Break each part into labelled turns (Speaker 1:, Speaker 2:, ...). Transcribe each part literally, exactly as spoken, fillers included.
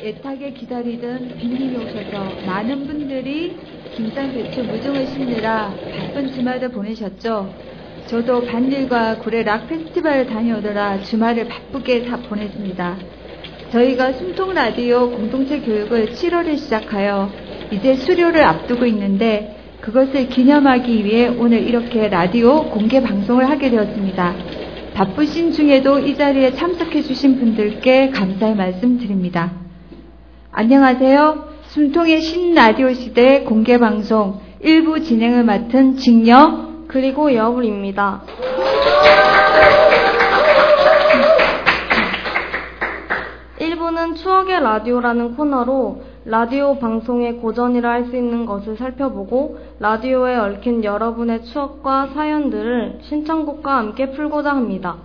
Speaker 1: 애타게 기다리던 빈님이 오셔서 많은 분들이 김장, 배추, 무중을 심느라 바쁜 주말을 보내셨죠. 저도 밭일과 구례 락 페스티벌을 다녀오느라 주말을 바쁘게 다 보냈습니다. 저희가 숨통 라디오 공동체 교육을 칠월에 시작하여 이제 수료를 앞두고 있는데 그것을 기념하기 위해 오늘 이렇게 라디오 공개 방송을 하게 되었습니다. 바쁘신 중에도 이 자리에 참석해 주신 분들께 감사의 말씀 드립니다. 안녕하세요. 숨통의 신라디오 시대 공개 방송 일 부 진행을 맡은 직녀
Speaker 2: 그리고 여울입니다. 일 부는 추억의 라디오라는 코너로 라디오 방송의 고전이라 할 수 있는 것을 살펴보고 라디오에 얽힌 여러분의 추억과 사연들을 신청곡과 함께 풀고자 합니다.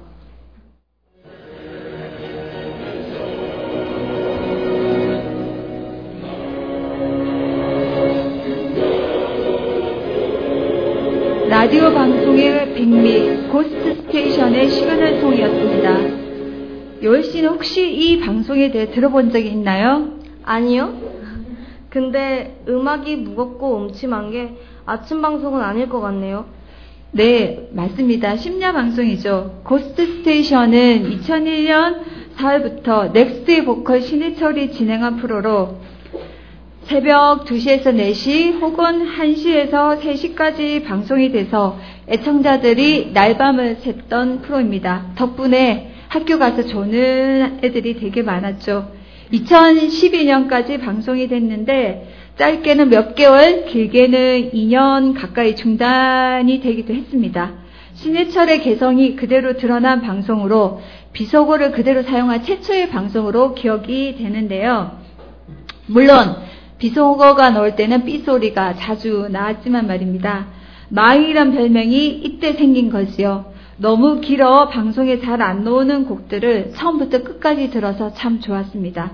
Speaker 1: 라디오 방송의 백미 고스트 스테이션의 시그널 송이었습니다. 여울 씨는 혹시 이 방송에 대해 들어본 적이 있나요?
Speaker 2: 아니요. 근데 음악이 무겁고 음침한 게 아침 방송은 아닐 것 같네요.
Speaker 1: 네, 맞습니다. 심야 방송이죠. 고스트 스테이션은 이천일 년 사월부터 넥스트의 보컬 신해철이 진행한 프로로 새벽 두 시에서 네 시 혹은 한 시에서 세 시까지 방송이 돼서 애청자들이 날밤을 샜던 프로입니다. 덕분에 학교 가서 조는 애들이 되게 많았죠. 이천십이 년까지 방송이 됐는데 짧게는 몇 개월, 길게는 이 년 가까이 중단이 되기도 했습니다. 신해철의 개성이 그대로 드러난 방송으로 비속어를 그대로 사용한 최초의 방송으로 기억이 되는데요. 물론 비속어가 나올 때는 삐소리가 자주 나왔지만 말입니다. 마이란 별명이 이때 생긴 것이요. 너무 길어 방송에 잘 안 나오는 곡들을 처음부터 끝까지 들어서 참 좋았습니다.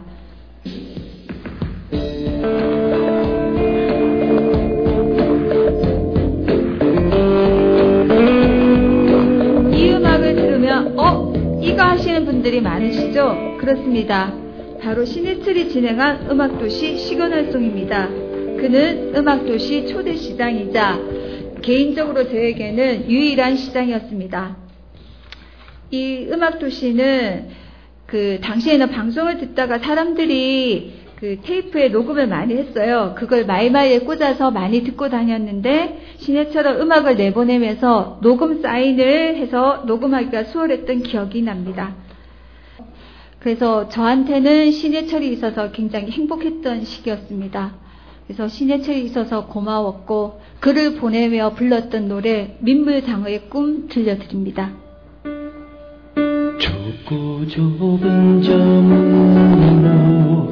Speaker 1: 이 음악을 들으면 어? 이거 하시는 분들이 많으시죠? 그렇습니다. 바로 신해철이 진행한 음악도시 시그널송입니다. 그는 음악도시 초대 시장이자 개인적으로 저에게는 유일한 시장이었습니다. 이 음악도시는 그 당시에는 방송을 듣다가 사람들이 그 테이프에 녹음을 많이 했어요. 그걸 마이마이에 꽂아서 많이 듣고 다녔는데 신해철은 음악을 내보내면서 녹음 사인을 해서 녹음하기가 수월했던 기억이 납니다. 그래서 저한테는 신해철이 있어서 굉장히 행복했던 시기였습니다. 그래서 신해철이 있어서 고마웠고 그를 보내며 불렀던 노래 민물장어의 꿈 들려드립니다.
Speaker 3: 좁고 좁은 저 문으로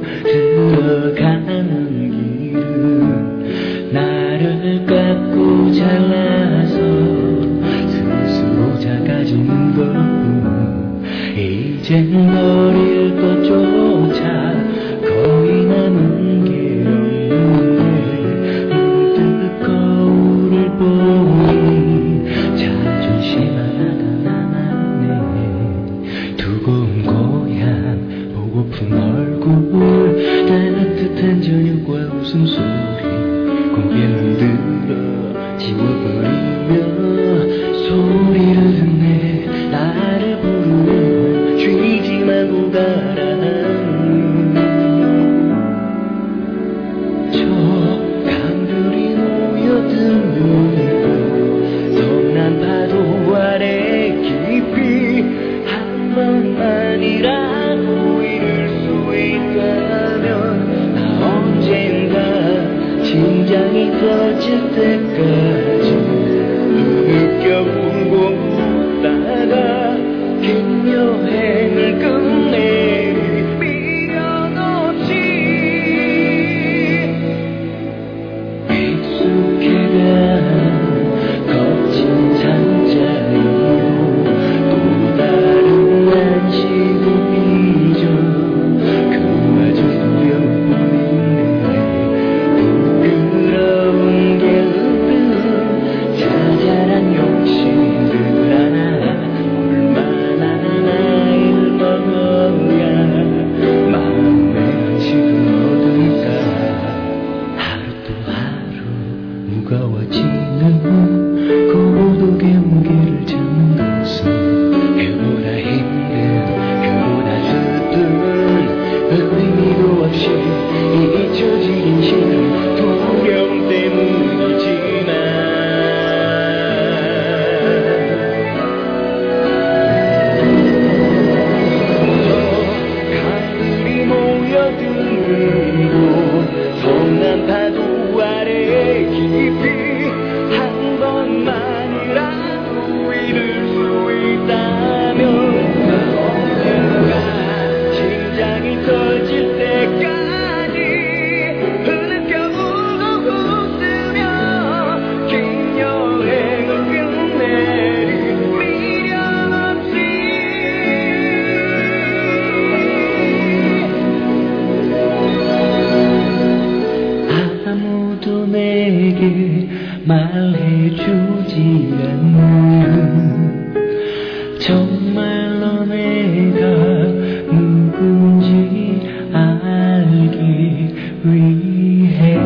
Speaker 3: 들어가는 길은 나를 깎고 잘라서 스스로 작아지는 것뿐 이젠 버릴 것조차 거의 남은 게 보니 자존심 하나가 남았네. 두고온 고향 보고픈 얼굴 따뜻한 저녁과 웃음소리 고개 흔들어 지워버리며 소리를 듣네. 나를 부르며 쉬지 말고 가라. 파도 아래 깊이 한 번만이라도 잃을 수 있다면 나 언젠가 심장이 터질 때까지 흐느껴 울고 다가 긴 여행을 끝내. 정말로 내가 누군지 알기 위해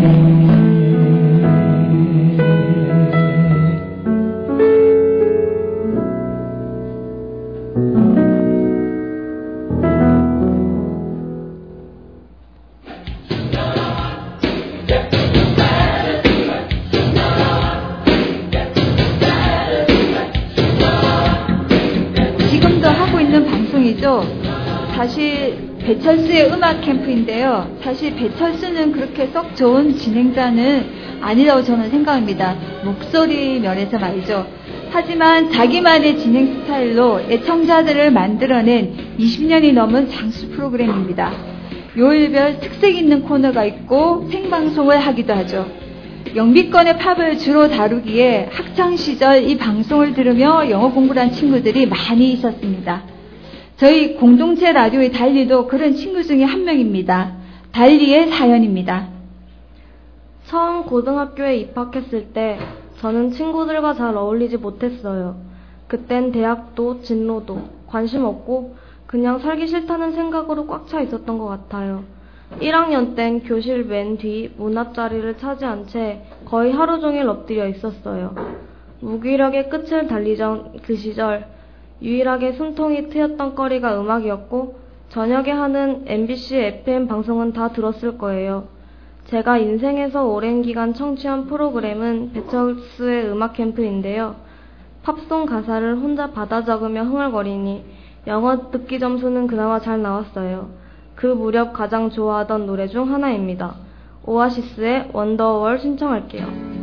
Speaker 1: 지금도 하고 있는 방송이죠. 사실 배철수의 음악 캠프인데요. 사실 배철수는 그렇게 썩 좋은 진행자는 아니라고 저는 생각합니다. 목소리 면에서 말이죠. 하지만 자기만의 진행 스타일로 애청자들을 만들어낸 이십 년이 넘은 장수 프로그램입니다. 요일별 특색 있는 코너가 있고 생방송을 하기도 하죠. 영미권의 팝을 주로 다루기에 학창시절 이 방송을 들으며 영어 공부를 한 친구들이 많이 있었습니다. 저희 공동체 라디오의 달리도 그런 친구 중에 한 명입니다. 달리의 사연입니다.
Speaker 2: 처음 고등학교에 입학했을 때 저는 친구들과 잘 어울리지 못했어요. 그땐 대학도 진로도 관심 없고 그냥 살기 싫다는 생각으로 꽉 차 있었던 것 같아요. 일 학년 땐 교실 맨 뒤 문 앞자리를 차지한 채 거의 하루 종일 엎드려 있었어요. 무기력의 끝을 달리던 그 시절 유일하게 숨통이 트였던 거리가 음악이었고 저녁에 하는 엠비씨 에프엠 방송은 다 들었을 거예요. 제가 인생에서 오랜 기간 청취한 프로그램은 배철수의 음악 캠프인데요. 팝송 가사를 혼자 받아 적으며 흥얼거리니 영어 듣기 점수는 그나마 잘 나왔어요. 그 무렵 가장 좋아하던 노래 중 하나입니다. 오아시스의 원더월 신청할게요.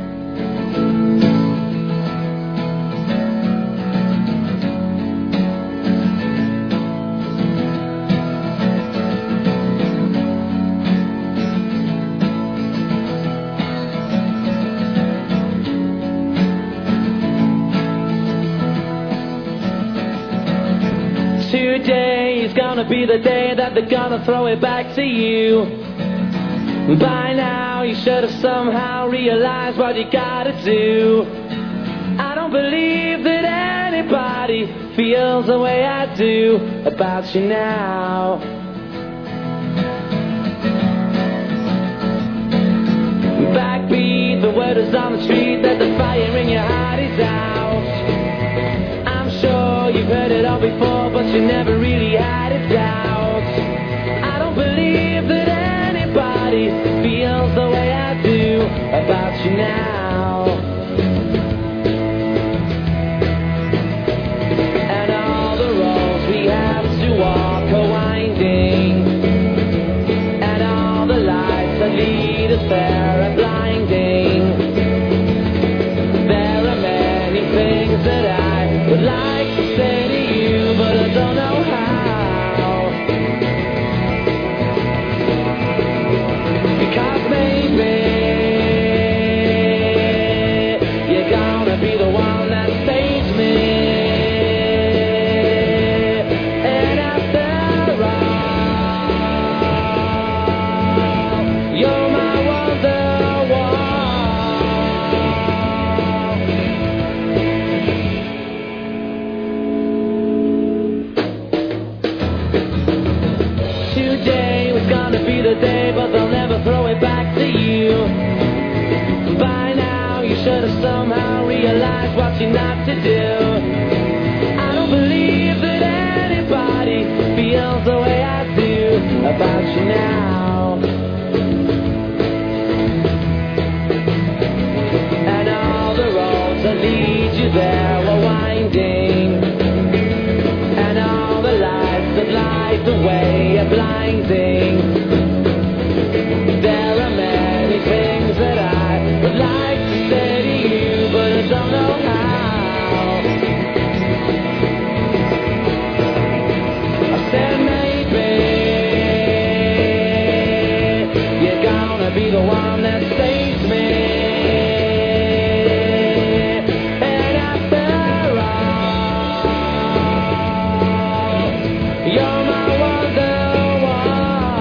Speaker 3: Today is gonna be the day that they're gonna throw it back to you. By now you should have somehow realized what you gotta do. I don't believe that anybody feels the way I do about you now. Backbeat, the word is on the street that the fire in your heart is out. I'm sure you've heard it all before, but you never really had a doubt. I don't believe that anybody feels the way I do about you now. And all the roads we have to walk are winding, and all the lights that lead us there are blinding. There are many things that I would like to say to you, but I don't know how. Because maybe you're gonna be the one that saves me. And after all, you're my wonderwall. Today was gonna be the day, but they'll never throw it back to you. By now you should have somehow realized what you're not to do. I don't believe that anybody feels the way I do about you now. And all the roads that lead you there are winding, and all the lights that light the way are blinding. There are many things that I would like to say to you, but I don't know how. I said maybe you're gonna be the one that saves me. And after all, you're my wonderwall.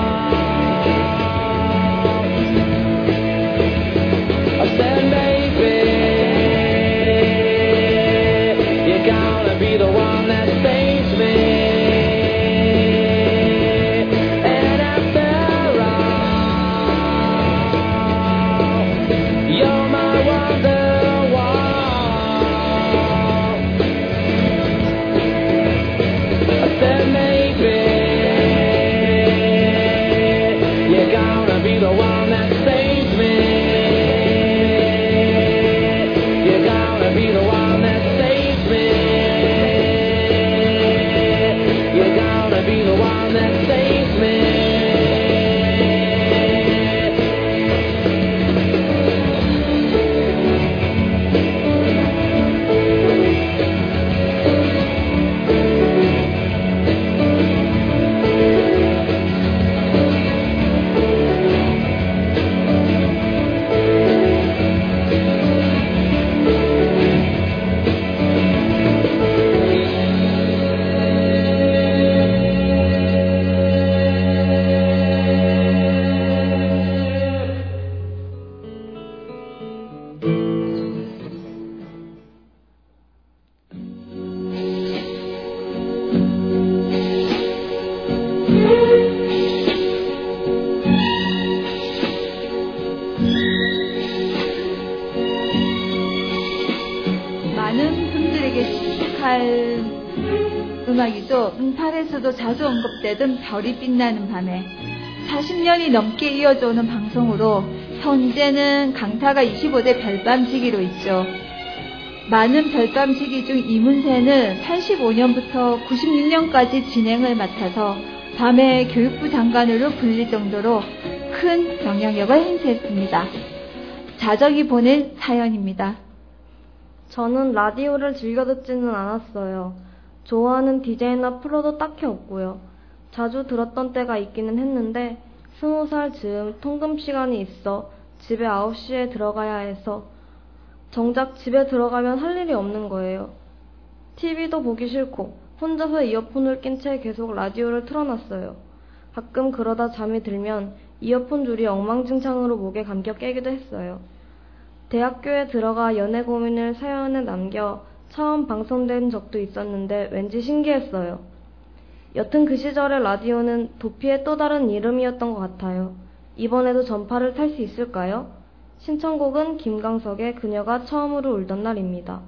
Speaker 1: 음악이죠. 응팔에서도 자주 언급되던 별이 빛나는 밤에 사십 년이 넘게 이어져 오는 방송으로 현재는 강타가 이십오 대 별밤지기로 있죠. 많은 별밤지기 중 이문세는 팔십오 년부터 구십육 년까지 진행을 맡아서 밤의 교육부 장관으로 불릴 정도로 큰 영향력을 행사했습니다. 자정이 보낸 사연입니다.
Speaker 2: 저는 라디오를 즐겨 듣지는 않았어요. 좋아하는 디제이나 프로도 딱히 없고요. 자주 들었던 때가 있기는 했는데 스무 살 즈음 통금 시간이 있어 집에 아홉 시에 들어가야 해서 정작 집에 들어가면 할 일이 없는 거예요. 티비도 보기 싫고 혼자서 이어폰을 낀 채 계속 라디오를 틀어놨어요. 가끔 그러다 잠이 들면 이어폰 줄이 엉망진창으로 목에 감겨 깨기도 했어요. 대학교에 들어가 연애 고민을 사연에 남겨 처음 방송된 적도 있었는데 왠지 신기했어요. 여튼 그 시절의 라디오는 도피의 또 다른 이름이었던 것 같아요. 이번에도 전파를 탈 수 있을까요? 신청곡은 김광석의 그녀가 처음으로 울던 날입니다.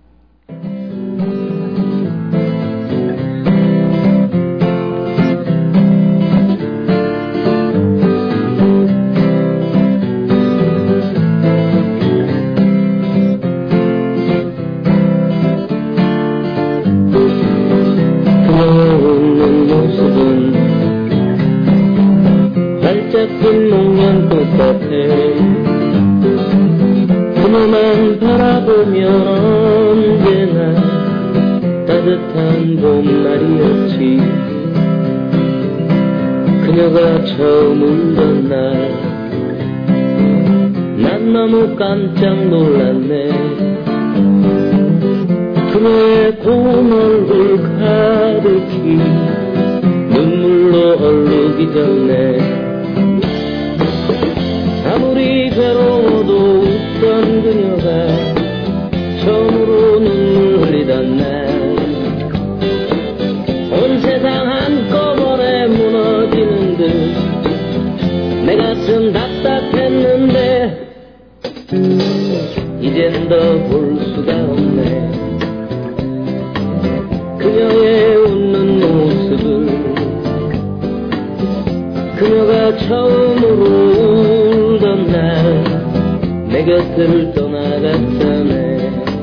Speaker 4: 핀 목련 똑같아 그녀만 바라보면 언제나 따뜻한 봄날이었지. 그녀가 처음 울던 날 난 너무 깜짝 놀랐네. 그녀의 고운 얼굴 가득히 눈물로 얼룩이 졌네. 아무리 괴로워도 웃던 그녀가 처음으로 눈물 흘리던 날 온 세상 한꺼번에 무너지는 듯 내 가슴 답답했는데 이젠 더 볼 수가 없네. 그녀의 웃는 모습을 그녀가 처음으로 울던 날 내 곁을 떠나갔다네.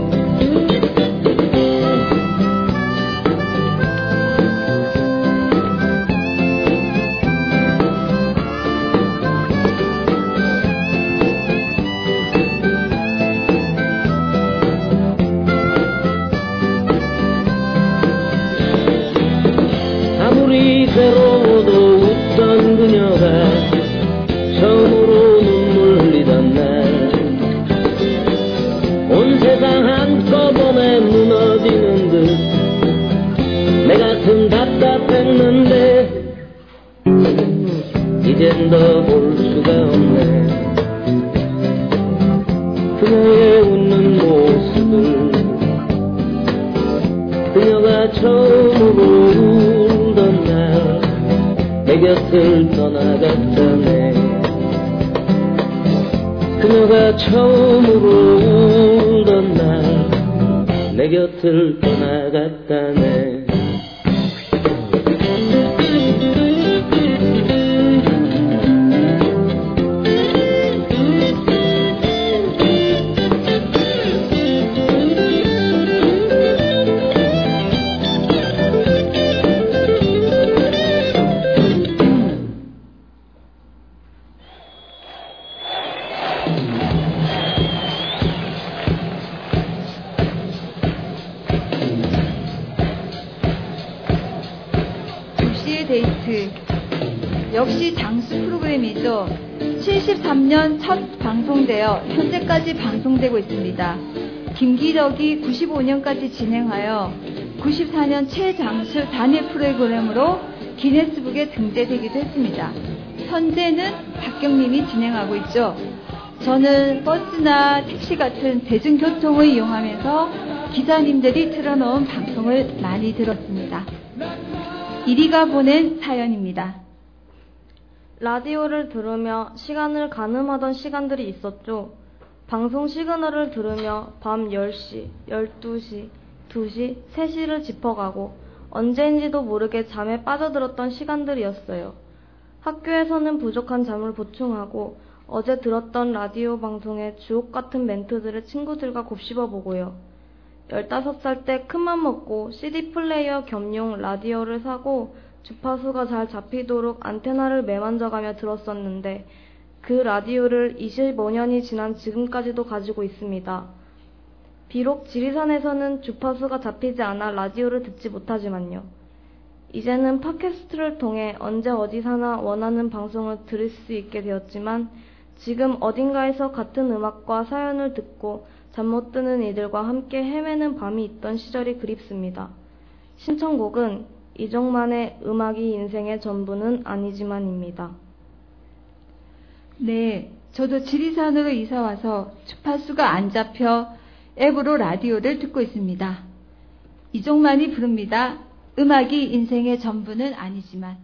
Speaker 4: 아무리 괴로워도 웃던 그녀가 처음으로 눈물 흘리던 날 온 세상 한꺼번에 무너지는 듯 내 가슴 답답했는데 이젠 더 볼 수가 없네. 그녀의 웃는 모습을 그녀가 처음으로 울던 날 내 곁을 떠나갔다네. 그녀가 처음으로 울던 날 내 곁을 떠나갔다네.
Speaker 1: 데이트 역시 장수 프로그램이죠. 칠십삼 년 첫 방송되어 현재까지 방송되고 있습니다. 김기덕이 구십오 년까지 진행하여 구십사 년 최장수 단일 프로그램으로 기네스북에 등재되기도 했습니다. 현재는 박경림이 진행하고 있죠. 저는 버스나 택시 같은 대중교통을 이용하면서 기사님들이 틀어놓은 방송을 많이 들었습니다. 이리가 보낸 사연입니다.
Speaker 2: 라디오를 들으며 시간을 가늠하던 시간들이 있었죠. 방송 시그널을 들으며 밤 열 시, 열두 시, 두 시, 세 시를 짚어가고 언제인지도 모르게 잠에 빠져들었던 시간들이었어요. 학교에서는 부족한 잠을 보충하고 어제 들었던 라디오 방송의 주옥 같은 멘트들을 친구들과 곱씹어 보고요. 열다섯 살 때 큰맘 먹고 씨디 플레이어 겸용 라디오를 사고 주파수가 잘 잡히도록 안테나를 매만져가며 들었었는데 그 라디오를 이십오 년이 지난 지금까지도 가지고 있습니다. 비록 지리산에서는 주파수가 잡히지 않아 라디오를 듣지 못하지만요. 이제는 팟캐스트를 통해 언제 어디서나 원하는 방송을 들을 수 있게 되었지만 지금 어딘가에서 같은 음악과 사연을 듣고 잠 못 드는 이들과 함께 헤매는 밤이 있던 시절이 그립습니다. 신청곡은 이종만의 음악이 인생의 전부는 아니지만입니다.
Speaker 1: 네, 저도 지리산으로 이사와서 주파수가 안 잡혀 앱으로 라디오를 듣고 있습니다. 이종만이 부릅니다. 음악이 인생의 전부는 아니지만.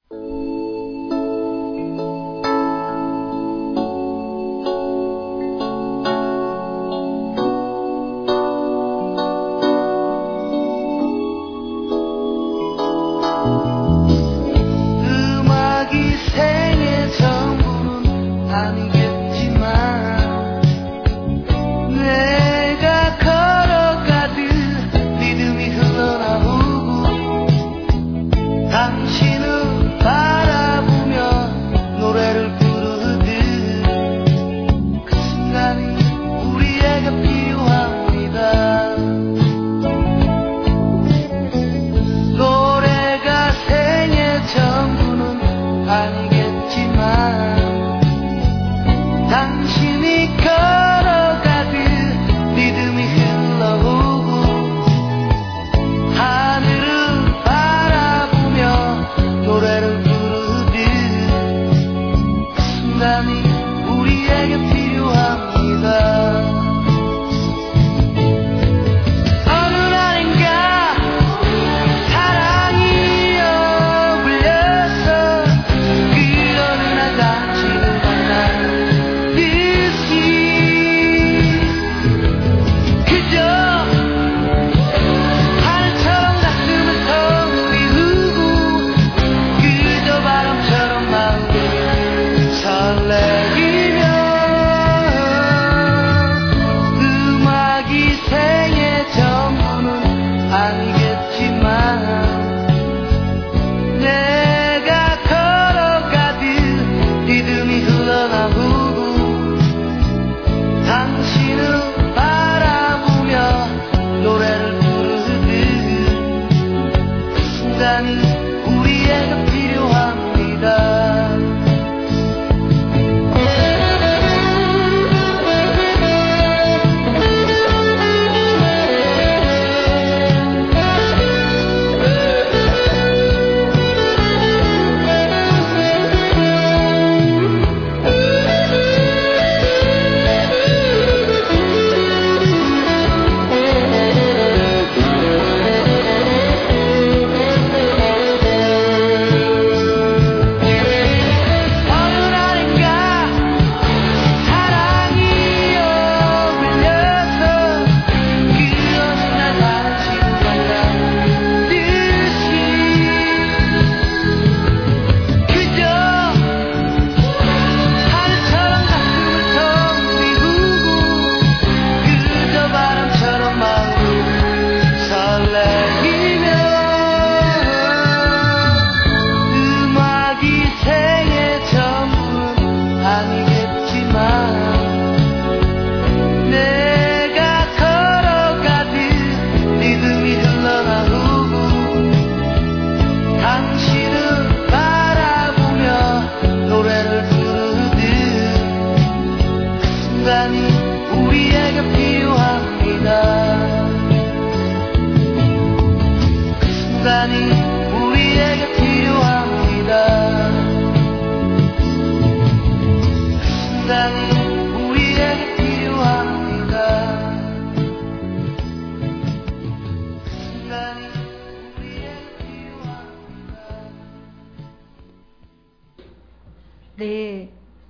Speaker 1: 네,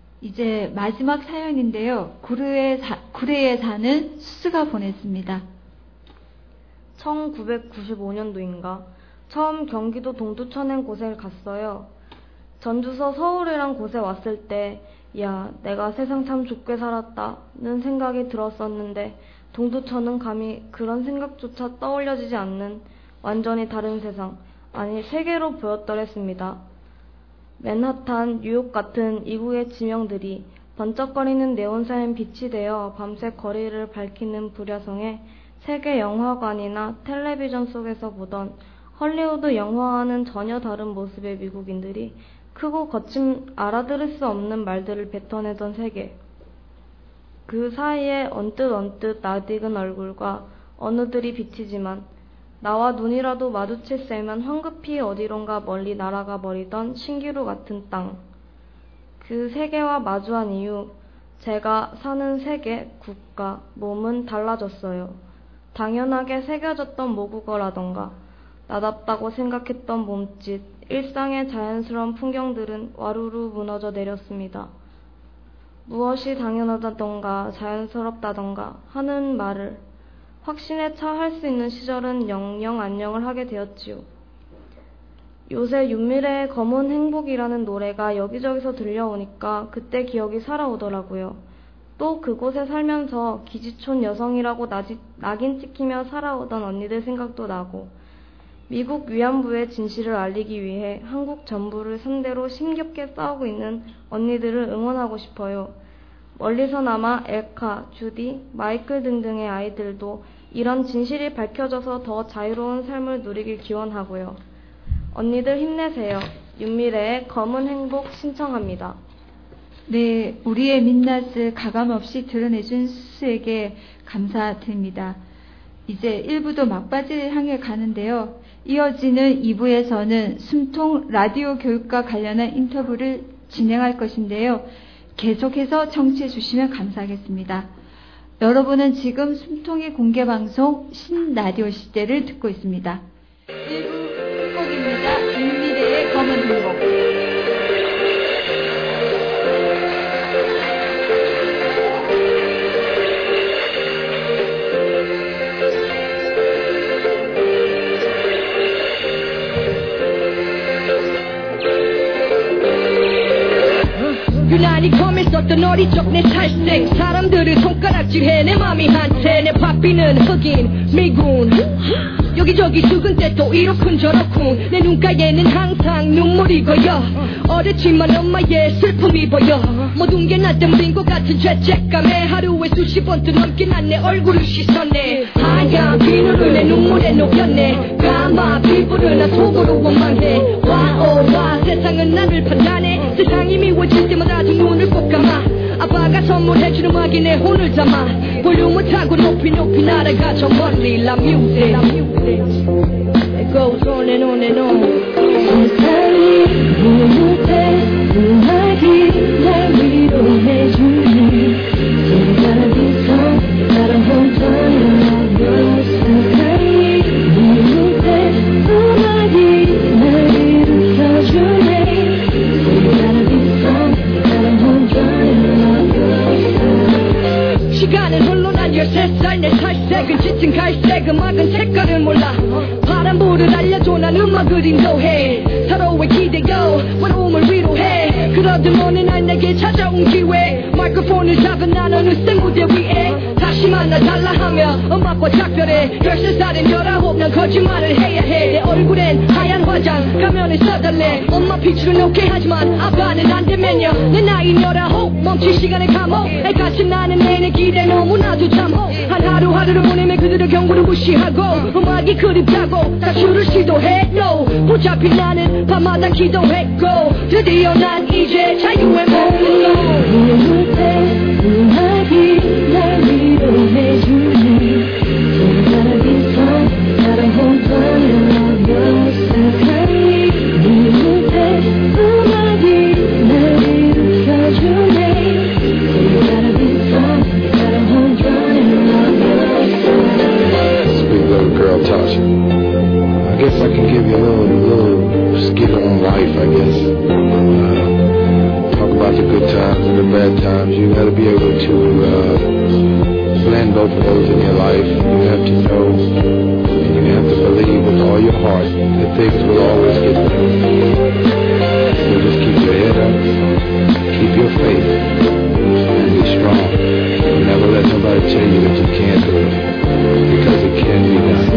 Speaker 1: 이제 마지막 사연인데요. 구례에, 사, 구례에 사는 수스가 보냈습니다.
Speaker 2: 천구백구십오 년도인가 처음 경기도 동두천엔 곳에 갔어요. 전주서 서울이란 곳에 왔을 때 야, 내가 세상 참 좋게 살았다는 생각이 들었었는데 동두천은 감히 그런 생각조차 떠올려지지 않는 완전히 다른 세상, 아니 세계로 보였더랬습니다. 맨하탄, 뉴욕 같은 이구의 지명들이 번쩍거리는 네온사인 빛이 되어 밤새 거리를 밝히는 불야성에 세계 영화관이나 텔레비전 속에서 보던 헐리우드 영화와는 전혀 다른 모습의 미국인들이 크고 거친 알아들을 수 없는 말들을 뱉어내던 세계. 그 사이에 언뜻 언뜻 낯익은 얼굴과 어느들이 비치지만 나와 눈이라도 마주칠 새면 황급히 어디론가 멀리 날아가 버리던 신기루 같은 땅. 그 세계와 마주한 이후 제가 사는 세계, 국가, 몸은 달라졌어요. 당연하게 새겨졌던 모국어라던가 나답다고 생각했던 몸짓, 일상의 자연스러운 풍경들은 와루루 무너져 내렸습니다. 무엇이 당연하다던가 자연스럽다던가 하는 말을 확신에 차 할 수 있는 시절은 영영 안녕을 하게 되었지요. 요새 윤미래의 검은 행복이라는 노래가 여기저기서 들려오니까 그때 기억이 살아오더라고요. 또 그곳에 살면서 기지촌 여성이라고 나지, 낙인 찍히며 살아오던 언니들 생각도 나고 미국 위안부의 진실을 알리기 위해 한국 전부를 상대로 힘겹게 싸우고 있는 언니들을 응원하고 싶어요. 멀리서나마 엘카, 주디, 마이클 등등의 아이들도 이런 진실이 밝혀져서 더 자유로운 삶을 누리길 기원하고요. 언니들 힘내세요. 윤미래의 검은 행복 신청합니다.
Speaker 1: 네, 우리의 민낯을 가감없이 드러내준 수수에게 감사드립니다. 이제 일 부도 막바지를 향해 가는데요. 이어지는 이 부에서는 숨통 라디오 교육과 관련한 인터뷰를 진행할 것인데요. 계속해서 청취해 주시면 감사하겠습니다. 여러분은 지금 숨통의 공개방송 신라디오 시대를 듣고 있습니다. 일 부 끝곡입니다. 윤미래의 검은 행복.
Speaker 5: 유난히 검했었던 어릴 적 내 살색 사람들을 손가락질해 내 맘이 한테 내 바삐는 흑인 미군 여기저기 죽은 때도 이렇군 저렇군 내 눈가에는 항상 눈물이 고여 어렸지만 엄마의 슬픔이 보여 모든 게 나 때문인 것 같은 죄책감에 하루에 수십 번도 넘게 난 내 얼굴을 씻었네 하얀 비누를 내 눈물에 녹였네 까마 피부를 나 속으로 원망해 와오와 세상은 나를 판단해 세상이 미워질 때마다 두 눈을 꼭 감아 아빠가 선물해준 음악이 내 혼을 담아 볼륨을 타고 높이 높이 날아가 저 멀리 La music It goes on and on and on 세상이 무못해 음악이 날 위로해주니 생각이서 나를 혼자여 세상이 무못해 음악이 날 일으켜주네 생각이서 나를 혼자여 시간은 홀로 난 열세 살 내 살색은 짙은 갈색 음악은 색깔을 몰라 바람불을 알려줘 난 음악을 인도해 서로의 기대요 외로움을 위로해 그러던 어느 날 내게 찾아온 기회 마이크폰을 잡은 난 어느새 무대 위에 다시 만나 달라 하며 음악과 작별해 열세 살엔 열아홉 난 거짓말을 해야 해 내 얼굴엔 하얀 화장 가면을 써달래 엄마 피치를 놓게 하지만 아빠는 안 되면요 내 나이는 열아홉 멈춘 시간의 감옥 애같이 나는 내내 기대 너무나도 참호 한 하루하루를 보내며 그들의 경고를 무시하고 음악이 그립다고 다슈를 시도해도 붙잡힌 나는 밤마다 기도했고 드디어 난 이제 자유의 몸으로 음악이 날 위로해주니 생각이서 나를 혼자여 세상이 네 곁에 음악이 날 일으켜주네 생각이서 나를 혼자여
Speaker 6: Sweet little girl Tasha. I guess I can give you a little, little skit on life, I guess. Uh, talk about the good times and the bad times. You gotta be able to uh, blend both of those in your life. You have to know, and you you have to believe with all your heart that things will always get better. So just keep your head up, keep your faith, and be strong. And never let nobody tell you that you can't do it, because it can be done.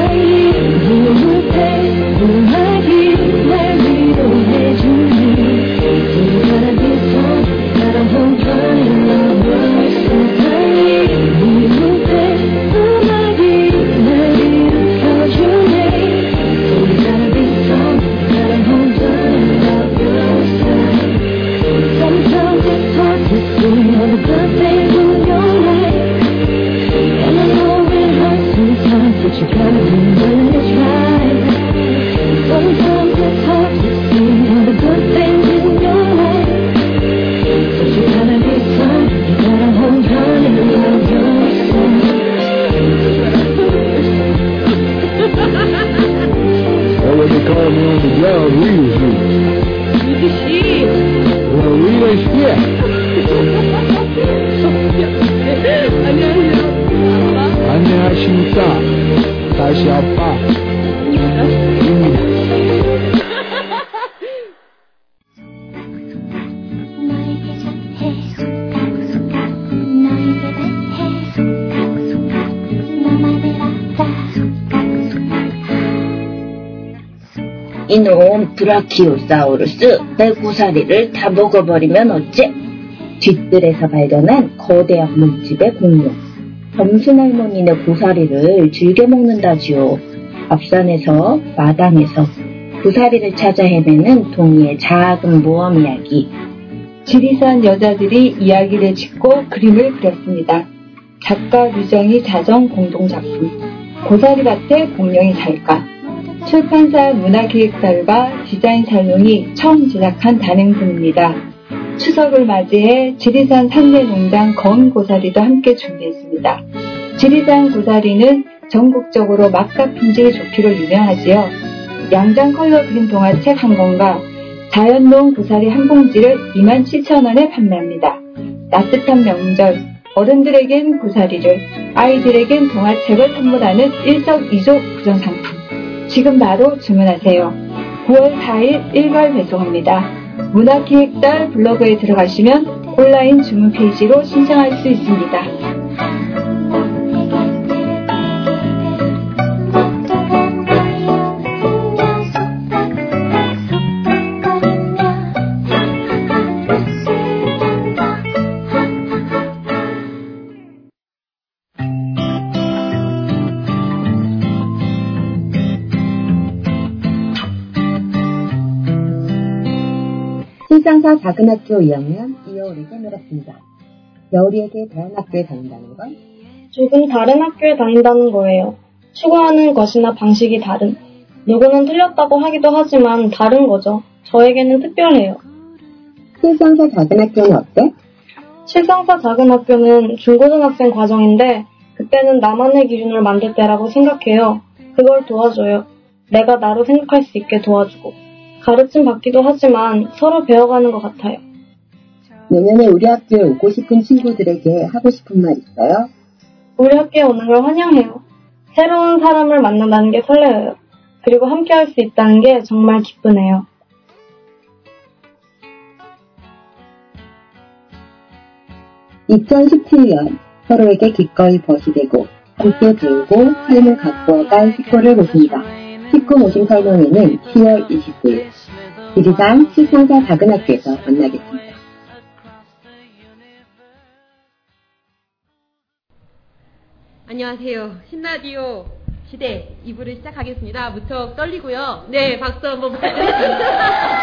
Speaker 7: 이놈 브라키오사우루스 내 고사리를 다 먹어버리면 어째? 뒷뜰에서 발견한 거대한 몸집의 공룡. 점순 할머니네 고사리를 즐겨 먹는다지요. 앞산에서 마당에서 고사리를 찾아 헤매는 동이의 작은 모험 이야기.
Speaker 1: 지리산 여자들이 이야기를 짓고 그림을 그렸습니다. 작가 류정희 자정 공동작품 고사리밭에 공룡이 살까. 출판사 문화기획사회가 디자인 살롱이 처음 제작한 단행본입니다. 추석을 맞이해 지리산 산내농장 거운 고사리도 함께 준비했습니다. 지리산 고사리는 전국적으로 맛과 품질이 좋기로 유명하지요. 양장 컬러 그림 동화책 한 권과 자연농 고사리 한 봉지를 이만 칠천 원에 판매합니다. 따뜻한 명절, 어른들에겐 고사리를, 아이들에겐 동화책을 선물하는 일석이조 구정상품. 지금 바로 주문하세요. 구월 사일 일괄 배송합니다. 문화기획달 블로그에 들어가시면 온라인 주문 페이지로 신청할 수 있습니다.
Speaker 8: 실상사 작은 학교 이 학년 이여울에게 물었습니다. 여울이에게 대안학교에 다닌다는 건?
Speaker 2: 조금 다른 학교에 다닌다는 거예요. 추구하는 것이나 방식이 다른. 누구는 틀렸다고 하기도 하지만 다른 거죠. 저에게는 특별해요.
Speaker 8: 실상사 작은 학교는 어때?
Speaker 2: 실상사 작은 학교는 중고등학생 과정인데 그때는 나만의 기준을 만들 때라고 생각해요. 그걸 도와줘요. 내가 나로 생각할 수 있게 도와주고. 가르침 받기도 하지만 서로 배워가는 것 같아요.
Speaker 8: 내년에 우리 학교에 오고 싶은 친구들에게 하고 싶은 말 있어요?
Speaker 2: 우리 학교에 오는 걸 환영해요. 새로운 사람을 만난다는 게 설레어요. 그리고 함께 할 수 있다는 게 정말 기쁘네요.
Speaker 8: 이천십칠 년 서로에게 기꺼이 벗이 되고 함께 배우고 삶을 가꾸어갈 식구를 모십니다. 식구 모심 설명회는 시월 이십구일 지리산 실상사 작은 학교에서 만나겠습니다.
Speaker 9: 안녕하세요. 신라디오 시대 이 부를 시작하겠습니다. 무척 떨리고요. 네, 박수 한번 부탁드립니다.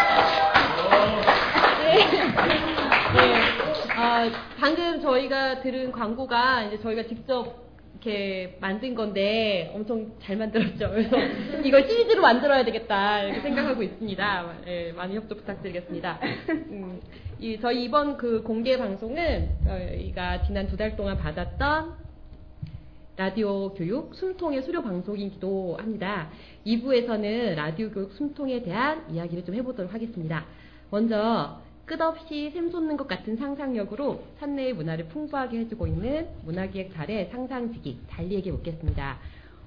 Speaker 9: 네. 네. 아, 방금 저희가 들은 광고가 이제 저희가 직접 이렇게 만든 건데 엄청 잘 만들었죠. 그래서 이걸 시리즈로 만들어야 되겠다 이렇게 생각하고 있습니다. 네, 많이 협조 부탁드리겠습니다. 음, 이, 저희 이번 그 공개 방송은 저희가 지난 두 달 동안 받았던 라디오 교육 숨통의 수료 방송이기도 합니다. 이 부에서는 라디오 교육 숨통에 대한 이야기를 좀 해보도록 하겠습니다. 먼저 끝없이 샘솟는 것 같은 상상력으로 산내의 문화를 풍부하게 해주고 있는 문화기획 달의 상상지기 달리에게 묻겠습니다.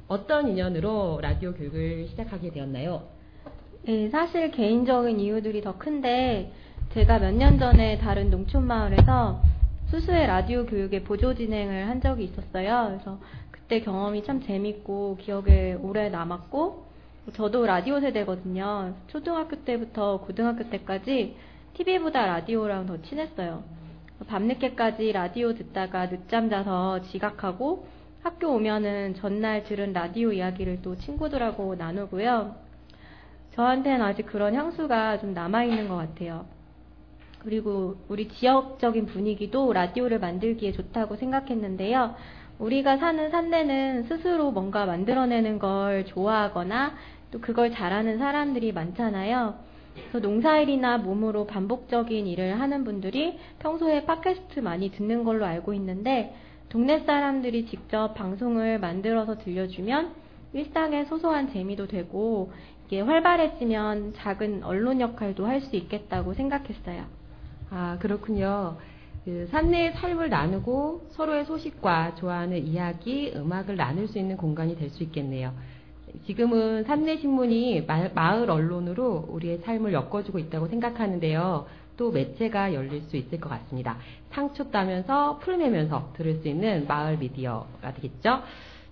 Speaker 9: 어떤 인연으로 라디오 교육을 시작하게 되었나요?
Speaker 2: 네, 사실 개인적인 이유들이 더 큰데 제가 몇 년 전에 다른 농촌 마을에서 수수의 라디오 교육의 보조 진행을 한 적이 있었어요. 그래서 그때 경험이 참 재밌고 기억에 오래 남았고, 저도 라디오 세대거든요. 초등학교 때부터 고등학교 때까지 티비보다 라디오랑 더 친했어요. 밤늦게까지 라디오 듣다가 늦잠 자서 지각하고 학교 오면은 전날 들은 라디오 이야기를 또 친구들하고 나누고요. 저한테는 아직 그런 향수가 좀 남아있는 것 같아요. 그리고 우리 지역적인 분위기도 라디오를 만들기에 좋다고 생각했는데요. 우리가 사는 산내는 스스로 뭔가 만들어내는 걸 좋아하거나 또 그걸 잘하는 사람들이 많잖아요. 그래서 농사일이나 몸으로 반복적인 일을 하는 분들이 평소에 팟캐스트 많이 듣는 걸로 알고 있는데, 동네 사람들이 직접 방송을 만들어서 들려주면 일상의 소소한 재미도 되고 이게 활발해지면 작은 언론 역할도 할 수 있겠다고 생각했어요.
Speaker 9: 아, 그렇군요. 그 산내의 삶을 나누고 서로의 소식과 좋아하는 이야기, 음악을 나눌 수 있는 공간이 될 수 있겠네요. 지금은 산내신문이 마을 언론으로 우리의 삶을 엮어주고 있다고 생각하는데요. 또 매체가 열릴 수 있을 것 같습니다. 상추 따면서 풀매면서 들을 수 있는 마을 미디어가 되겠죠.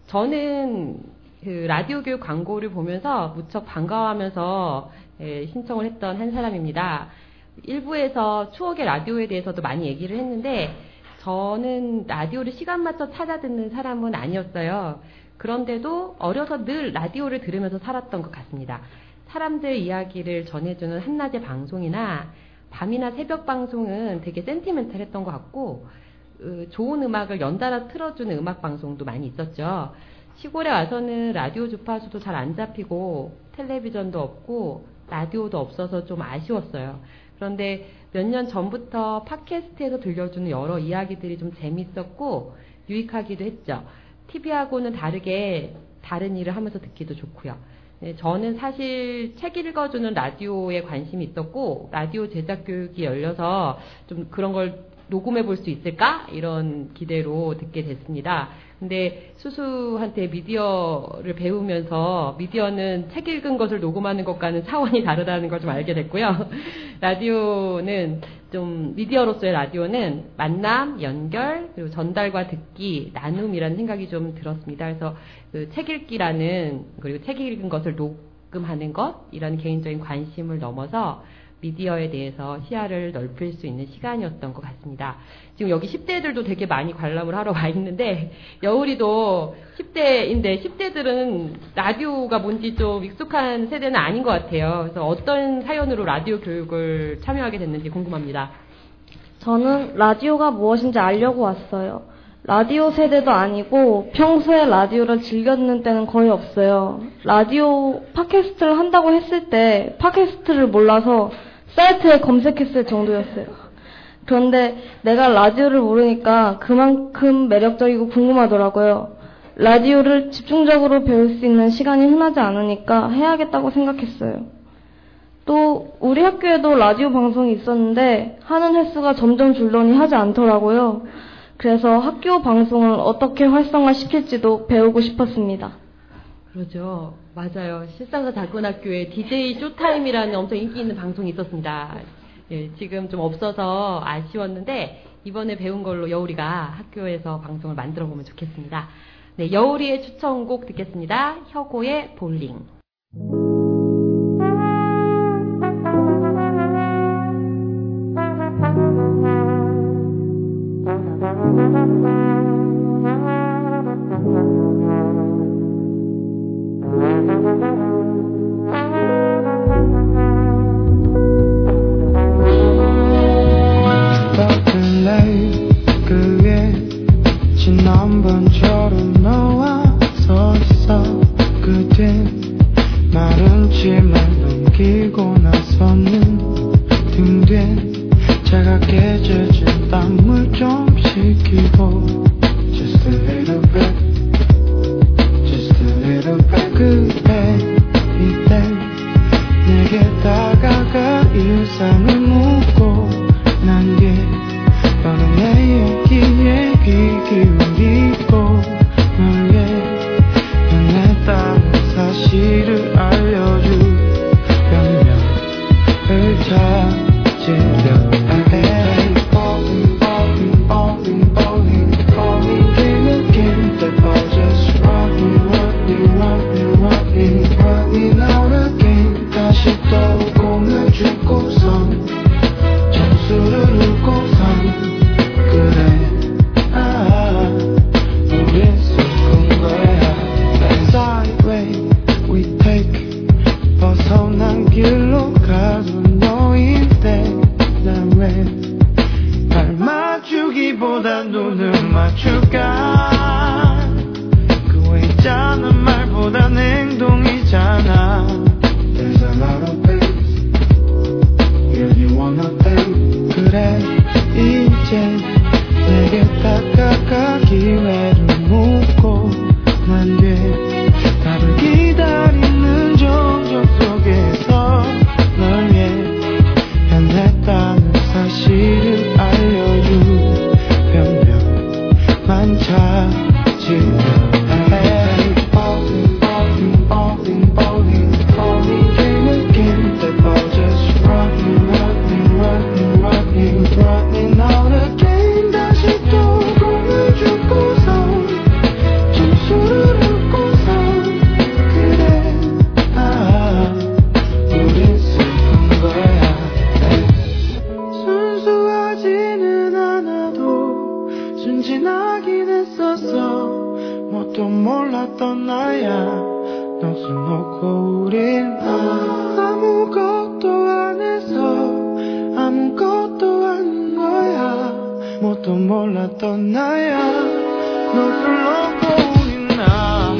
Speaker 9: 저는 그 라디오 교육 광고를 보면서 무척 반가워하면서 신청을 했던 한 사람입니다. 일부에서 추억의 라디오에 대해서도 많이 얘기를 했는데, 저는 라디오를 시간 맞춰 찾아 듣는 사람은 아니었어요. 그런데도 어려서 늘 라디오를 들으면서 살았던 것 같습니다. 사람들 이야기를 전해주는 한낮의 방송이나 밤이나 새벽 방송은 되게 센티멘탈했던 것 같고, 좋은 음악을 연달아 틀어주는 음악 방송도 많이 있었죠. 시골에 와서는 라디오 주파수도 잘 안 잡히고 텔레비전도 없고 라디오도 없어서 좀 아쉬웠어요. 그런데 몇 년 전부터 팟캐스트에서 들려주는 여러 이야기들이 좀 재밌었고 유익하기도 했죠. 티비하고는 다르게 다른 일을 하면서 듣기도 좋고요. 네, 저는 사실 책 읽어주는 라디오에 관심이 있었고, 라디오 제작 교육이 열려서 좀 그런 걸 녹음해 볼 수 있을까? 이런 기대로 듣게 됐습니다. 근데 수수한테 미디어를 배우면서 미디어는 책 읽은 것을 녹음하는 것과는 차원이 다르다는 걸 좀 알게 됐고요. 라디오는 좀, 미디어로서의 라디오는 만남, 연결, 그리고 전달과 듣기, 나눔이라는 생각이 좀 들었습니다. 그래서 그 책 읽기라는, 그리고 책 읽은 것을 녹음하는 것, 이런 개인적인 관심을 넘어서 미디어에 대해서 시야를 넓힐 수 있는 시간이었던 것 같습니다. 지금 여기 십 대들도 되게 많이 관람을 하러 와 있는데, 여울이도 십 대인데 십 대들은 라디오가 뭔지 좀 익숙한 세대는 아닌 것 같아요. 그래서 어떤 사연으로 라디오 교육을 참여하게 됐는지 궁금합니다.
Speaker 2: 저는 라디오가 무엇인지 알려고 왔어요. 라디오 세대도 아니고 평소에 라디오를 즐겨 듣는 때는 거의 없어요. 라디오 팟캐스트를 한다고 했을 때 팟캐스트를 몰라서 사이트에 검색했을 정도였어요. 그런데 내가 라디오를 모르니까 그만큼 매력적이고 궁금하더라고요. 라디오를 집중적으로 배울 수 있는 시간이 흔하지 않으니까 해야겠다고 생각했어요. 또 우리 학교에도 라디오 방송이 있었는데 하는 횟수가 점점 줄더니 하지 않더라고요. 그래서 학교 방송을 어떻게 활성화시킬지도 배우고 싶었습니다.
Speaker 9: 그러죠. 맞아요. 실상사 작은 학교에 디제이 쇼타임이라는 엄청 인기 있는 방송이 있었습니다. 예, 지금 좀 없어서 아쉬웠는데 이번에 배운 걸로 여울이가 학교에서 방송을 만들어 보면 좋겠습니다. 네, 여울이의 추천곡 듣겠습니다. 혁오의 볼링.
Speaker 10: 지난번처럼 너와 서 있어. 그땐 마른 침을 넘기고 나서는 등 뒤엔 차갑게 젖은 땀을 좀 식히고 Just a little bit, just a little bit. 그때 이때 내게 다가가 일상을 묻고 난 뒤에 너는 내 얘기에 귀 기울이고 널 위해 길로 가던 너인데 난 왜 날 맞추기보다 눈을 맞출까 그 왜 있잖아 말보단 행동이잖아 There's a lot of things yeah, you wanna think 그래 이제 내게 다가가 기회를 묻고 난 뒤에 답을 기다리는 정적 속에서 널 위해 변했다는 사실을 알려줄 변명만 찾으려 해 Falling, falling, falling, falling, falling dream again The ball just running, running, running, running, running out again 다시 또 공을 주고서 점수를 얻고서 그래 아 우린 슬픈 거야 순수하지는 않아도 순진하긴 했었어 뭣도 몰랐던 나야 넋을 놓고 우린 아무것도 안 해서 아무것도 아닌 거야 뭣도 몰랐던 나야 넋을 놓고 우린 나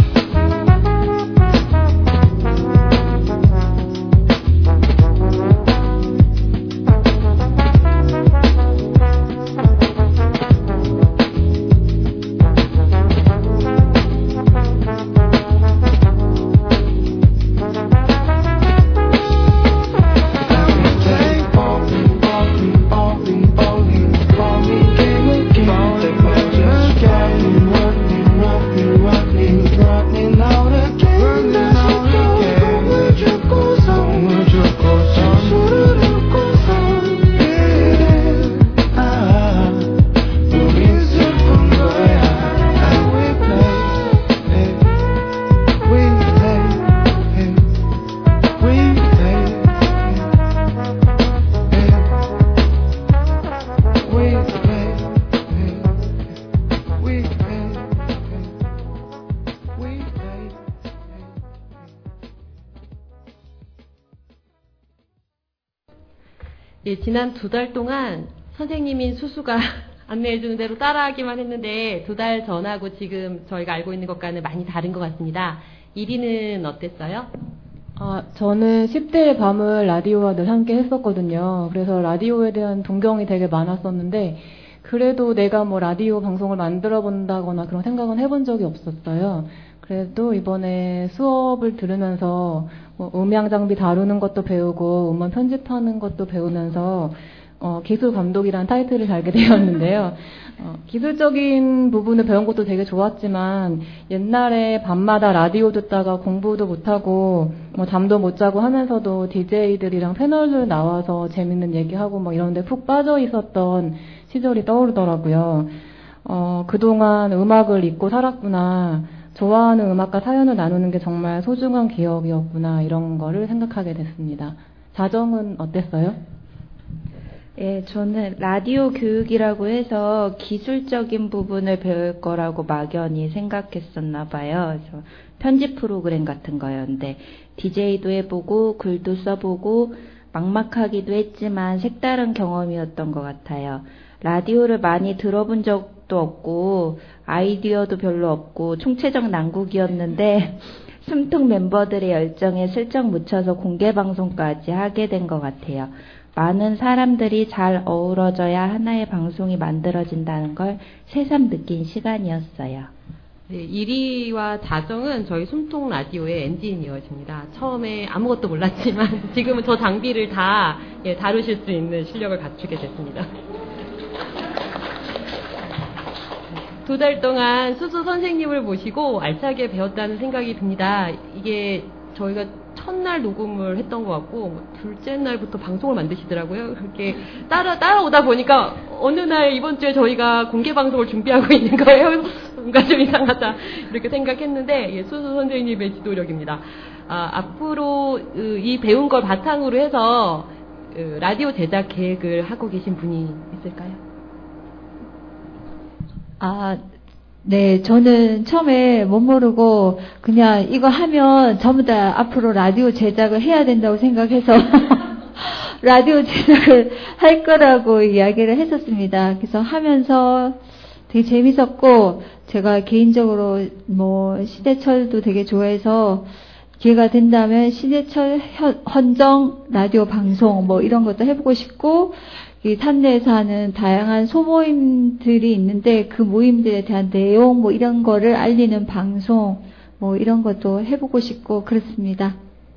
Speaker 9: 예, 지난 두 달 동안 선생님인 수수가 안내해주는 대로 따라하기만 했는데 두 달 전하고 지금 저희가 알고 있는 것과는 많이 다른 것 같습니다. 일 위는 어땠어요?
Speaker 11: 아, 저는 십 대의 밤을 라디오와 늘 함께 했었거든요. 그래서 라디오에 대한 동경이 되게 많았었는데 그래도 내가 뭐 라디오 방송을 만들어 본다거나 그런 생각은 해본 적이 없었어요. 그래도 이번에 수업을 들으면서 뭐 음향 장비 다루는 것도 배우고 음원 편집하는 것도 배우면서 어, 기술 감독이라는 타이틀을 달게 되었는데요. 어, 기술적인 부분을 배운 것도 되게 좋았지만 옛날에 밤마다 라디오 듣다가 공부도 못하고 뭐 잠도 못 자고 하면서도 디제이들이랑 패널들 나와서 재밌는 얘기하고 뭐 이런 데 푹 빠져 있었던 시절이 떠오르더라고요. 어, 그동안 음악을 잊고 살았구나. 좋아하는 음악과 사연을 나누는 게 정말 소중한 기억이었구나. 이런 거를 생각하게 됐습니다. 자정은 어땠어요?
Speaker 7: 예, 저는 라디오 교육이라고 해서 기술적인 부분을 배울 거라고 막연히 생각했었나 봐요. 그래서 편집 프로그램 같은 거였는데 디제이도 해보고 글도 써보고 막막하기도 했지만 색다른 경험이었던 것 같아요. 라디오를 많이 들어본 적도 없고 아이디어도 별로 없고 총체적 난국이었는데 숨통 멤버들의 열정에 슬쩍 묻혀서 공개방송까지 하게 된 것 같아요. 많은 사람들이 잘 어우러져야 하나의 방송이 만들어진다는 걸 새삼 느낀 시간이었어요.
Speaker 9: 네, 일 위와 자정은 저희 숨통 라디오의 엔지니어십니다. 처음에 아무것도 몰랐지만 지금은 저 장비를 다 예, 다루실 수 있는 실력을 갖추게 됐습니다. 두 달 동안 수수 선생님을 모시고 알차게 배웠다는 생각이 듭니다. 이게 저희가 첫날 녹음을 했던 것 같고 둘째 날부터 방송을 만드시더라고요. 그렇게 따라 따라오다 보니까 어느 날 이번 주에 저희가 공개 방송을 준비하고 있는 거예요. 뭔가 좀 이상하다 이렇게 생각했는데 예, 수수 선생님의 지도력입니다. 아, 앞으로 이 배운 걸 바탕으로 해서 라디오 제작 계획을 하고 계신 분이 있을까요?
Speaker 1: 아, 네, 저는 처음에 못 모르고 그냥 이거 하면 전부 다 앞으로 라디오 제작을 해야 된다고 생각해서 라디오 제작을 할 거라고 이야기를 했었습니다. 그래서 하면서 되게 재밌었고 제가 개인적으로 뭐 신해철도 되게 좋아해서 기회가 된다면 신해철 헌정 라디오 방송 뭐 이런 것도 해보고 싶고 이 탄내에서 하는 다양한 소모임들이 있는데 그 모임들에 대한 내용 뭐 이런 거를 알리는 방송 뭐 이런 것도 해보고 싶고 그렇습니다.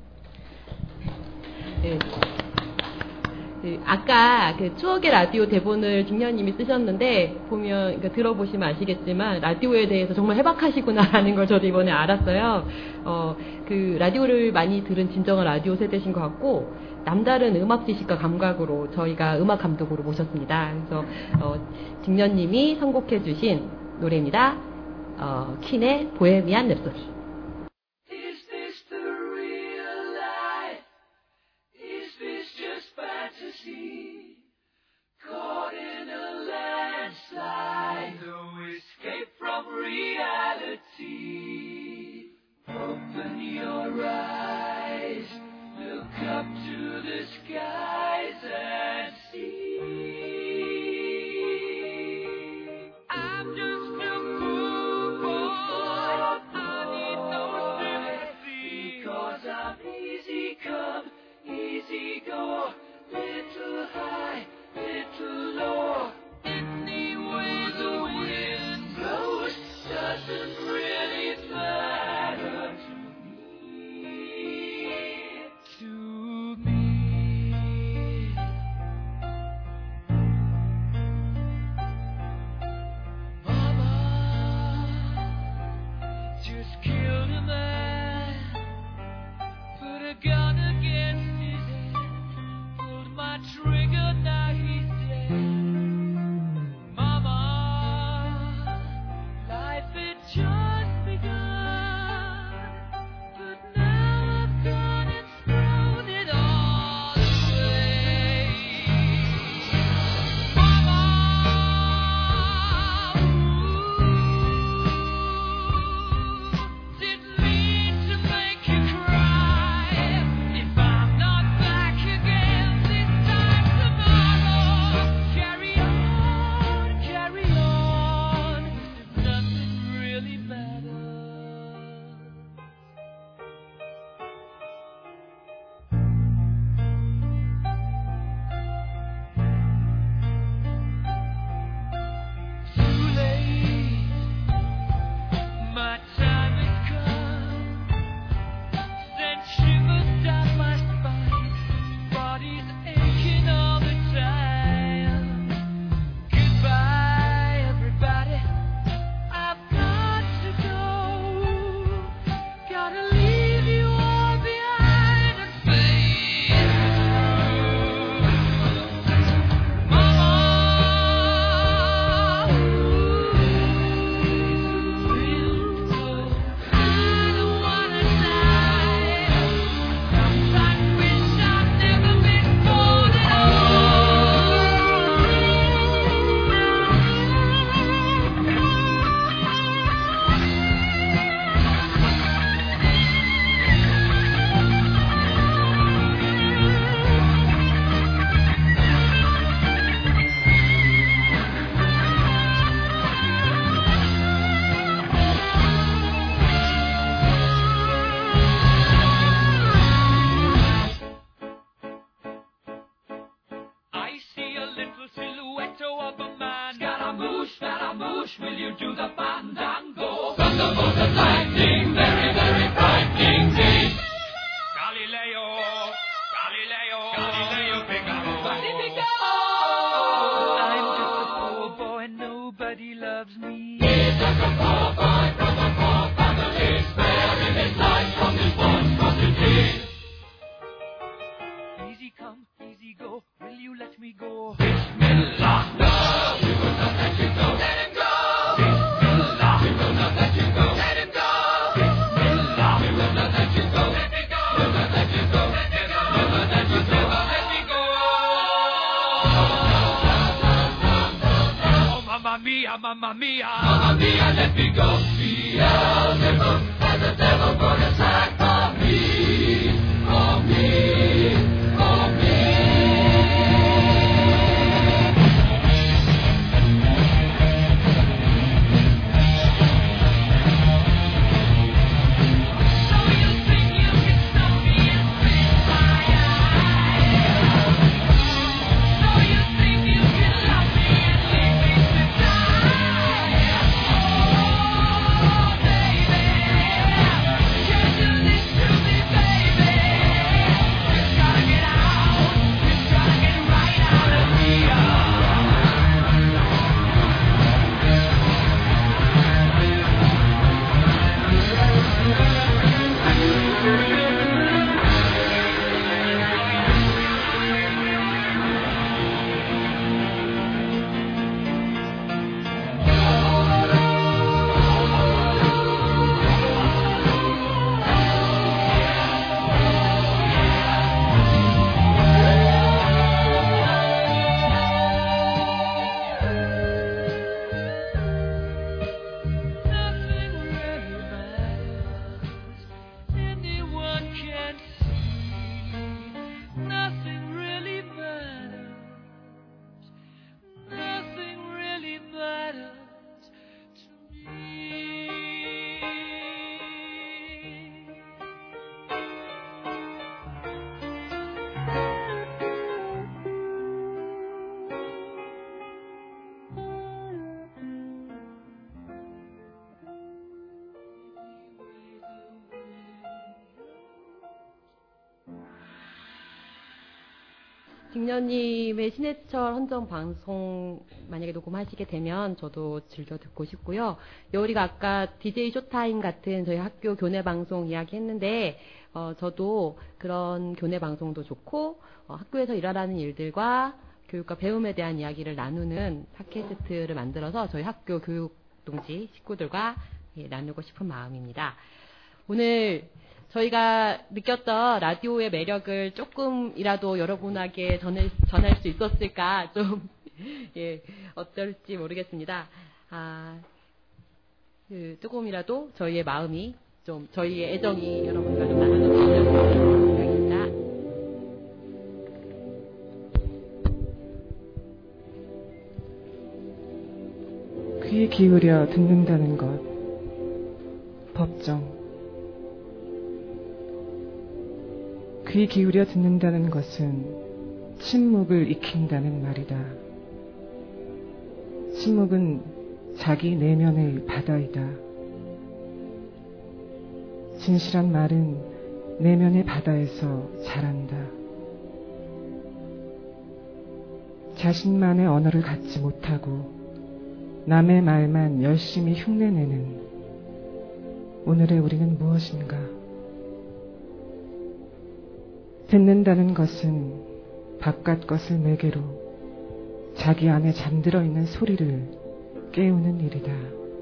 Speaker 9: 네. 그 아까 그 추억의 라디오 대본을 김연님이 쓰셨는데 보면 그러니까 들어보시면 아시겠지만 라디오에 대해서 정말 해박하시구나라는 걸 저도 이번에 알았어요. 어, 그 라디오를 많이 들은 진정한 라디오 세대신 것 같고 남다른 음악 지식과 감각으로 저희가 음악 감독으로 모셨습니다. 그래서 어, 김연님이 선곡해주신 노래입니다. 어, 퀸의 보헤미안 랩소디.
Speaker 3: Caught in a landslide, no escape from reality. Open your eyes, look up to the skies and see. I'm just a fool boy, I need no sympathy, because I'm easy come, easy go, little high, little low. Any way the wind blows doesn't really matter to me. To me. Mama just killed a man, put a gun against his head, pulled my trigger, now he's dead. Mama, life had just begun, but now I've gone and thrown it all away. Mama, ooh, didn't mean to make you cry. If I'm not back again this time tomorrow, carry on, carry on, nothing really matters. Too late, my time has come. Send shivers down my spine, body's aching all the time. Goodbye, everybody, I've got to go. Gotta leave you all behind and fade through. Mama, I don't wanna die. Sometimes wish I'd never been born at I see a little silhouette of a man. Scaramouche, Scaramouche, will you do the fandango? Thunderbolt and lightning, very, very frightening me. Galileo, Galileo, Galileo Figaro. Magnifico! I'm just a poor boy, nobody loves me. He's just a poor boy from a poor family, sparing his life from this monstrosity. Easy come, easy go, will you let me go? Bismillah, no, we will not let you go. Let him go! Bismillah, we will not let you go. Let him go! Bismillah, we will not let you go. Let me go! We'll not let you go. Let me go! We'll not let you go. Let me go! Oh, Mamma Mia!
Speaker 12: mia, mamma mia, mamma mia, let me go. Beelzebub has the devil put a sack on me, on me, on me.
Speaker 9: 딩녀님의 신해철 헌정 방송 만약에 녹음하시게 되면 저도 즐겨 듣고 싶고요. 여우리가 아까 디제이 쇼타임 같은 저희 학교 교내 방송 이야기했는데 어, 저도 그런 교내 방송도 좋고 어, 학교에서 일어나는 일들과 교육과 배움에 대한 이야기를 나누는 팟캐스트를 만들어서 저희 학교 교육 동지 식구들과 예, 나누고 싶은 마음입니다. 오늘 저희가 느꼈던 라디오의 매력을 조금이라도 여러분에게 전할, 전할 수 있었을까 좀 예, 어떨지 모르겠습니다. 아, 그 조금이라도 저희의 마음이 좀 저희의 애정이 여러분과 좀 나눠졌으면 생각입니다.
Speaker 13: 귀 기울여 듣는다는 것. 법정. 귀 기울여 듣는다는 것은 침묵을 익힌다는 말이다. 침묵은 자기 내면의 바다이다. 진실한 말은 내면의 바다에서 자란다. 자신만의 언어를 갖지 못하고 남의 말만 열심히 흉내내는 오늘의 우리는 무엇인가? 듣는다는 것은 바깥 것을 매개로 자기 안에 잠들어 있는 소리를 깨우는 일이다.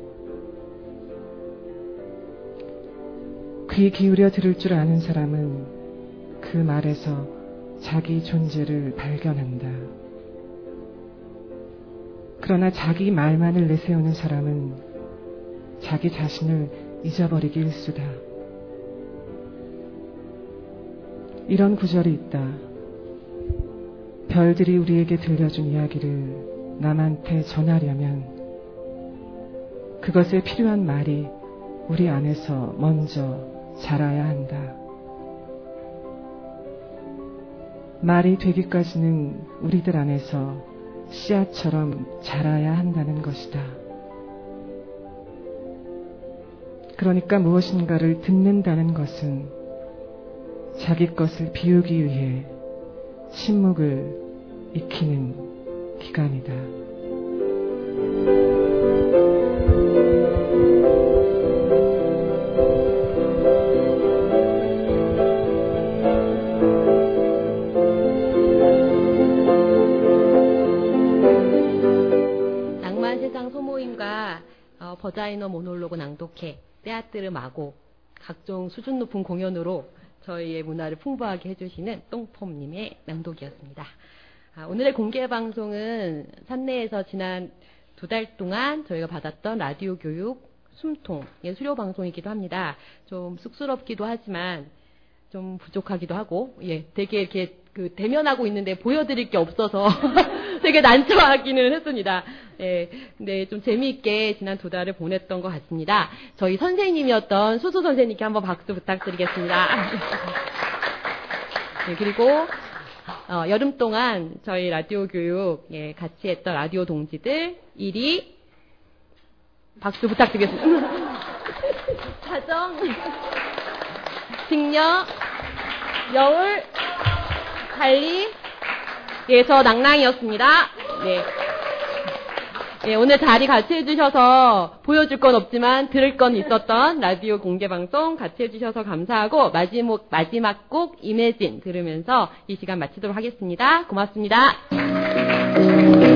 Speaker 13: 귀 기울여 들을 줄 아는 사람은 그 말에서 자기 존재를 발견한다. 그러나 자기 말만을 내세우는 사람은 자기 자신을 잊어버리기 일쑤다. 이런 구절이 있다. 별들이 우리에게 들려준 이야기를 남한테 전하려면 그것에 필요한 말이 우리 안에서 먼저 자라야 한다. 말이 되기까지는 우리들 안에서 씨앗처럼 자라야 한다는 것이다. 그러니까 무엇인가를 듣는다는 것은 자기 것을 비우기 위해 침묵을 익히는 기간이다.
Speaker 9: 낭만세상 소모임과 어, 버자이너 모놀로그 낭독회, 테아트르 마고 각종 수준 높은 공연으로 저희의 문화를 풍부하게 해주시는 똥폼님의 낭독이었습니다. 아, 오늘의 공개 방송은 산내에서 지난 두 달 동안 저희가 받았던 라디오 교육 숨통, 예, 수료 방송이기도 합니다. 좀 쑥스럽기도 하지만 좀 부족하기도 하고, 예, 되게 이렇게 그 대면하고 있는데 보여드릴 게 없어서 되게 난처하기는 했습니다. 예, 근데 좀 재미있게 지난 두 달을 보냈던 것 같습니다. 저희 선생님이었던 수수 선생님께 한번 박수 부탁드리겠습니다. 예, 그리고 어, 여름 동안 저희 라디오 교육, 예, 같이 했던 라디오 동지들 일 위 박수 부탁드리겠습니다. 가정, 직녀, 여울, 달리, 예, 저 낭낭이었습니다. 네. 예, 오늘 자리 같이 해주셔서 보여줄 건 없지만 들을 건 있었던 라디오 공개방송 같이 해주셔서 감사하고 마지막, 마지막 곡 이매진 들으면서 이 시간 마치도록 하겠습니다. 고맙습니다.